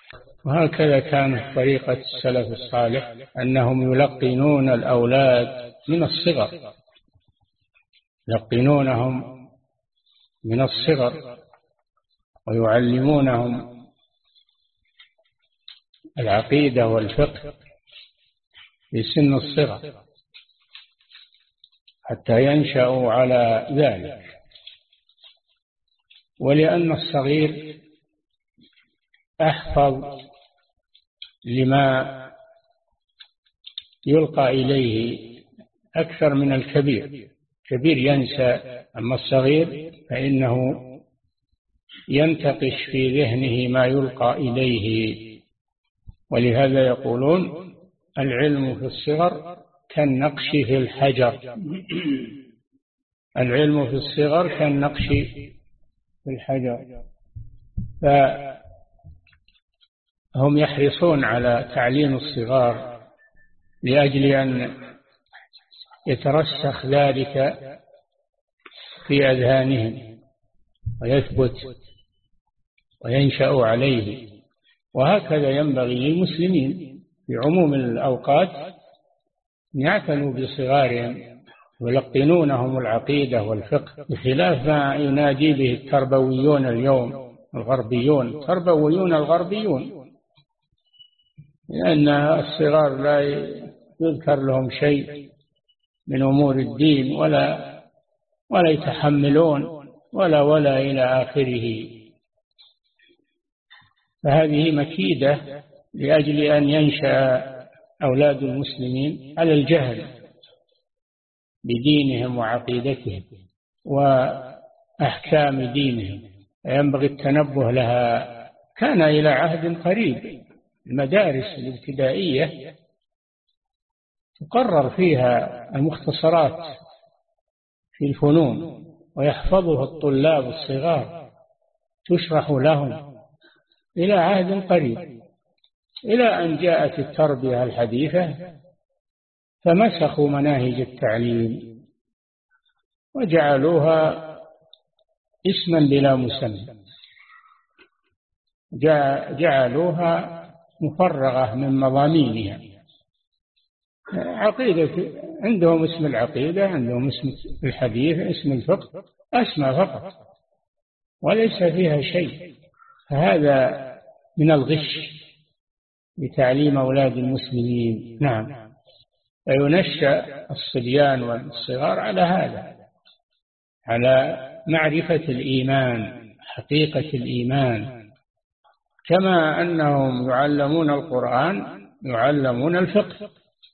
وهكذا كانت طريقة السلف الصالح، أنهم يلقنون الأولاد من الصغر، يلقنونهم من الصغر ويعلمونهم العقيدة والفقه في سن الصغر حتى ينشأوا على ذلك. ولأن الصغير أحفظ لما يلقى إليه أكثر من الكبير. الكبير ينسى، أما الصغير فإنه ينتقش في ذهنه ما يلقى إليه. ولهذا يقولون العلم في الصغر كالنقش في الحجر. العلم في الصغر كالنقش في الحجر. فهم يحرصون على تعليم الصغار لأجل أن يترسخ ذلك في أذهانهم ويثبت وينشأ عليه. وهكذا ينبغي للمسلمين في عموم الأوقات أن يعتنوا بصغارهم ويلقنونهم العقيدة والفقه، بخلاف ما ينادي به التربويون اليوم الغربيون، تربويون الغربيون، لأن الصغار لا يذكر لهم شيء من أمور الدين ولا يتحملون ولا إلى آخره. فهذه مكيدة لأجل أن ينشأ أولاد المسلمين على الجهل بدينهم وعقيدتهم وأحكام دينهم، ينبغي التنبه لها. كان إلى عهد قريب المدارس الابتدائية تقرر فيها المختصرات في الفنون ويحفظها الطلاب الصغار، تشرح لهم إلى عهد قريب، إلى أن جاءت التربية الحديثة فمسخوا مناهج التعليم وجعلوها اسما بلا مسمى، جعلوها مفرغة من مضامينها. عقيدة عندهم اسم العقيدة، عندهم اسم الحديث، اسم الفقه، أسمى فقط وليس فيها شيء. فهذا من الغش لتعليم أولاد المسلمين. نعم، فينشأ الصبيان والصغار على هذا، على معرفة الإيمان، حقيقة الإيمان، كما أنهم يعلمون القرآن يعلمون الفقه.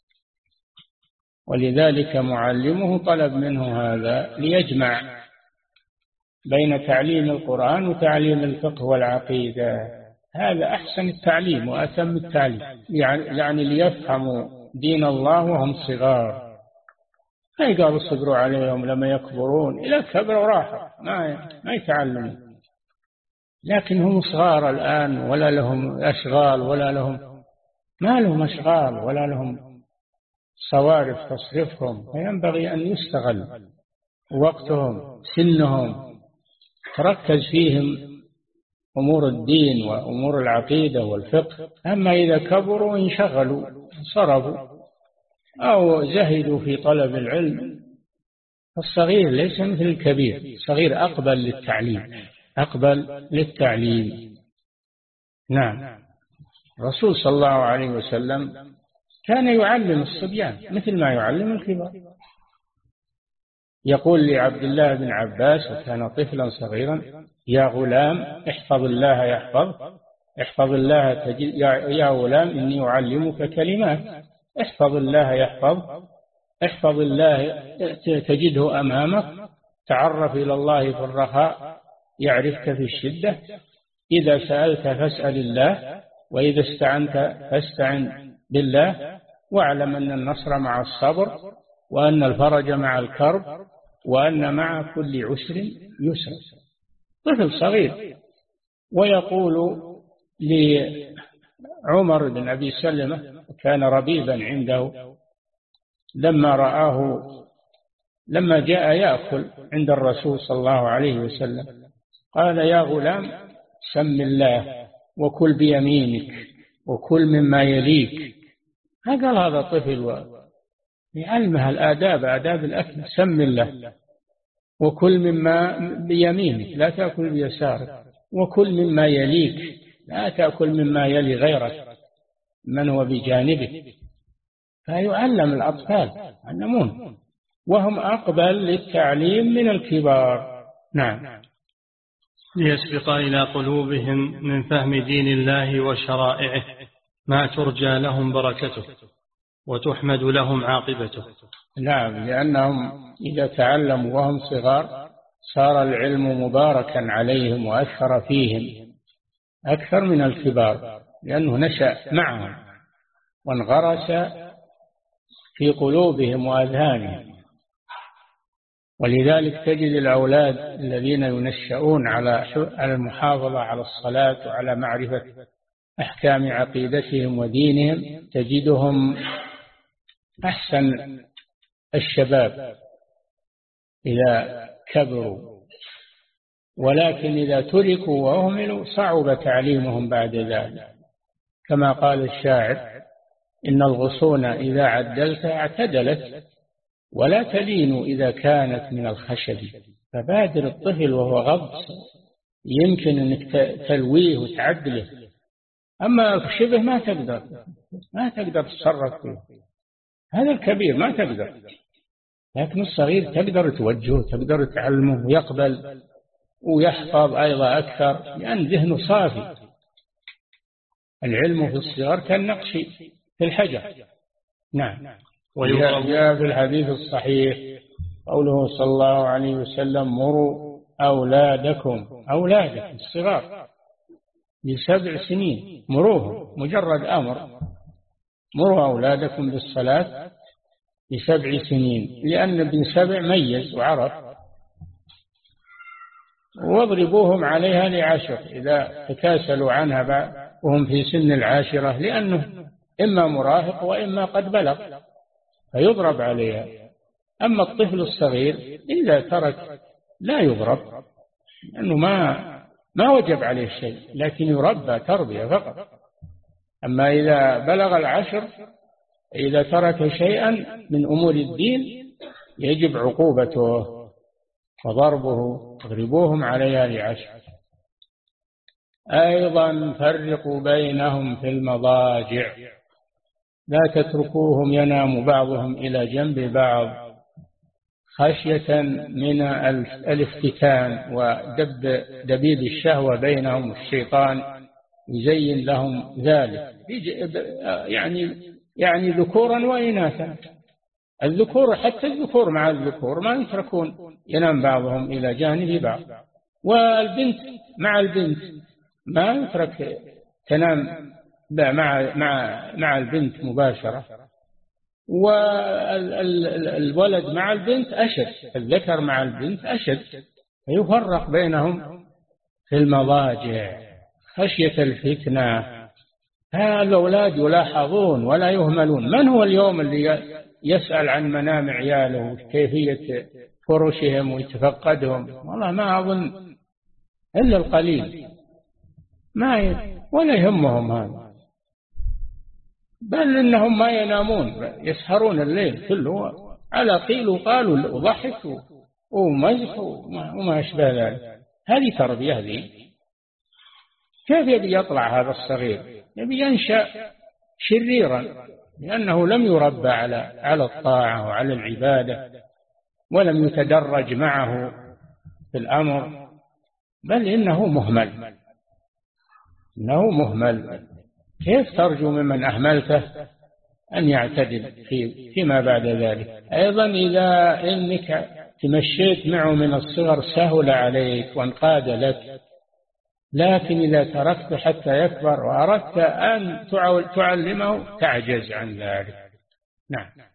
ولذلك معلمه طلب منه هذا ليجمع بين تعليم القرآن وتعليم الفقه والعقيدة. هذا أحسن التعليم وأتم التعليم، يعني ليفهموا دين الله وهم صغار. ما يقالوا صبروا عليهم لما يكبرون، إذا كبروا راحوا ما يتعلمون. لكن هم صغار الآن ولا لهم أشغال ما لهم أشغال ولا لهم صوارف تصرفهم، فينبغي أن يستغل وقتهم، سنهم، تركز فيهم أمور الدين وأمور العقيدة والفقه. أما إذا كبروا انشغلوا صرفوا أو زهدوا في طلب العلم. الصغير ليس مثل الكبير، الصغير أقبل للتعليم. نعم، الرسول صلى الله عليه وسلم كان يعلم الصبيان مثل ما يعلم الكبار. يقول لعبد الله بن عباس وكان طفلا صغيرا: يا غلام احفظ الله احفظ الله تجد، يا غلام إني أعلمك كلمات، احفظ الله احفظ الله تجده أمامك، تعرف إلى الله في الرخاء يعرفك في الشدة، إذا سألت فاسأل الله، وإذا استعنت فاستعن بالله، واعلم أن النصر مع الصبر، وأن الفرج مع الكرب، وأن مع كل عسر يسر. طفل صغير. ويقول لعمر بن أبي سلمة، كان ربيبا عنده، لما جاء يأكل عند الرسول صلى الله عليه وسلم قال: يا غلام سم الله وكل بيمينك وكل مما يليك. ما قال هذا طفل يعلمها الآداب، آداب الأكل، سم الله، وكل مما بيمينك لا تأكل بيسارك، وكل مما يليك لا تأكل مما يلي غيرك من هو بجانبه. فيعلم الأطفال يعلمون وهم أقبل للتعليم من الكبار. نعم. ليسبق إلى قلوبهم من فهم دين الله وشرائعه ما ترجى لهم بركته وتحمد لهم عاقبته. نعم، لأنهم إذا تعلموا وهم صغار صار العلم مباركا عليهم وأثر فيهم أكثر من الكبار، لأنه نشأ معهم وانغرس في قلوبهم وأذهانهم. ولذلك تجد الأولاد الذين ينشأون على المحافظة على الصلاة وعلى معرفة أحكام عقيدتهم ودينهم تجدهم أحسن الشباب إذا كبروا. ولكن إذا تركوا وأهملوا صعب تعليمهم بعد ذلك، كما قال الشاعر: إن الغصون إذا عدلتها اعتدلت ولا تلين إذا كانت من الخشب. فبادر الطفل وهو غض يمكن أنك تلويه وتعدله، أما شبه ما تقدر تصرف فيه. هذا الكبير ما تقدر، لكن الصغير تقدر توجهه، تقدر تعلمه ويقبل ويحفظ أيضا أكثر، لأن ذهنه صافي. العلم في الصغر كالنقش في الحجر. نعم. وجاء في الحديث الصحيح قوله صلى الله عليه وسلم: مروا أولادكم الصغار ب7 سنين، مروهم، مجرد أمر، مروا أولادكم بالصلاة ب7 سنين، لأن ابن 7 ميز وعرف. واضربوهم عليها ل10 إذا تكاسلوا عنها وهم في سن 10، لأنه إما مراهق وإما قد بلغ فيضرب عليها. أما الطفل الصغير إذا ترك لا يضرب، لأنه ما وجب عليه شيء، لكن يربى تربية فقط. أما إذا بلغ 10 إذا ترك شيئا من أمور الدين يجب عقوبته وضربه، اضربوهم عليها ل10. أيضا فرقوا بينهم في المضاجع، لا تتركوهم ينام بعضهم إلى جنب بعض خشية من الافتتان ودبيب الشهوة بينهم، الشيطان يزين لهم ذلك، يعني ذكورا وإناثا. الذكور حتى الذكور مع الذكور ما يتركون ينام بعضهم إلى جانب بعض، والبنت مع البنت ما يترك تنام مع البنت مباشرة. والولد مع البنت أشد، الذكر مع البنت أشد، فيفرق بينهم في المضاجع خشية الفتنة. الأولاد يلاحظون ولا يهملون. من هو اليوم اللي يسأل عن منام عياله وكيفية فرشهم ويتفقدهم؟ والله ما أظن إلا القليل، ولا يهمهم هذا، بل إنهم ما ينامون، يسهرون الليل كله على قيل وقال وضحك ومزح وما أشبه ذلك. هذه تربية ذي. كيف يبي يطلع هذا الصغير؟ يبي ينشأ شريرا، لأنه لم يربى على الطاعة وعلى العبادة، ولم يتدرج معه في الأمر، بل إنه مهمل. كيف ترجو ممن أهملته أن يعتدل فيما بعد ذلك؟ أيضا إذا إنك تمشيت معه من الصغر سهل عليك وانقاد لك، لكن إذا تركته حتى يكبر وأردت أن تعلمه تعجز عن ذلك. نعم.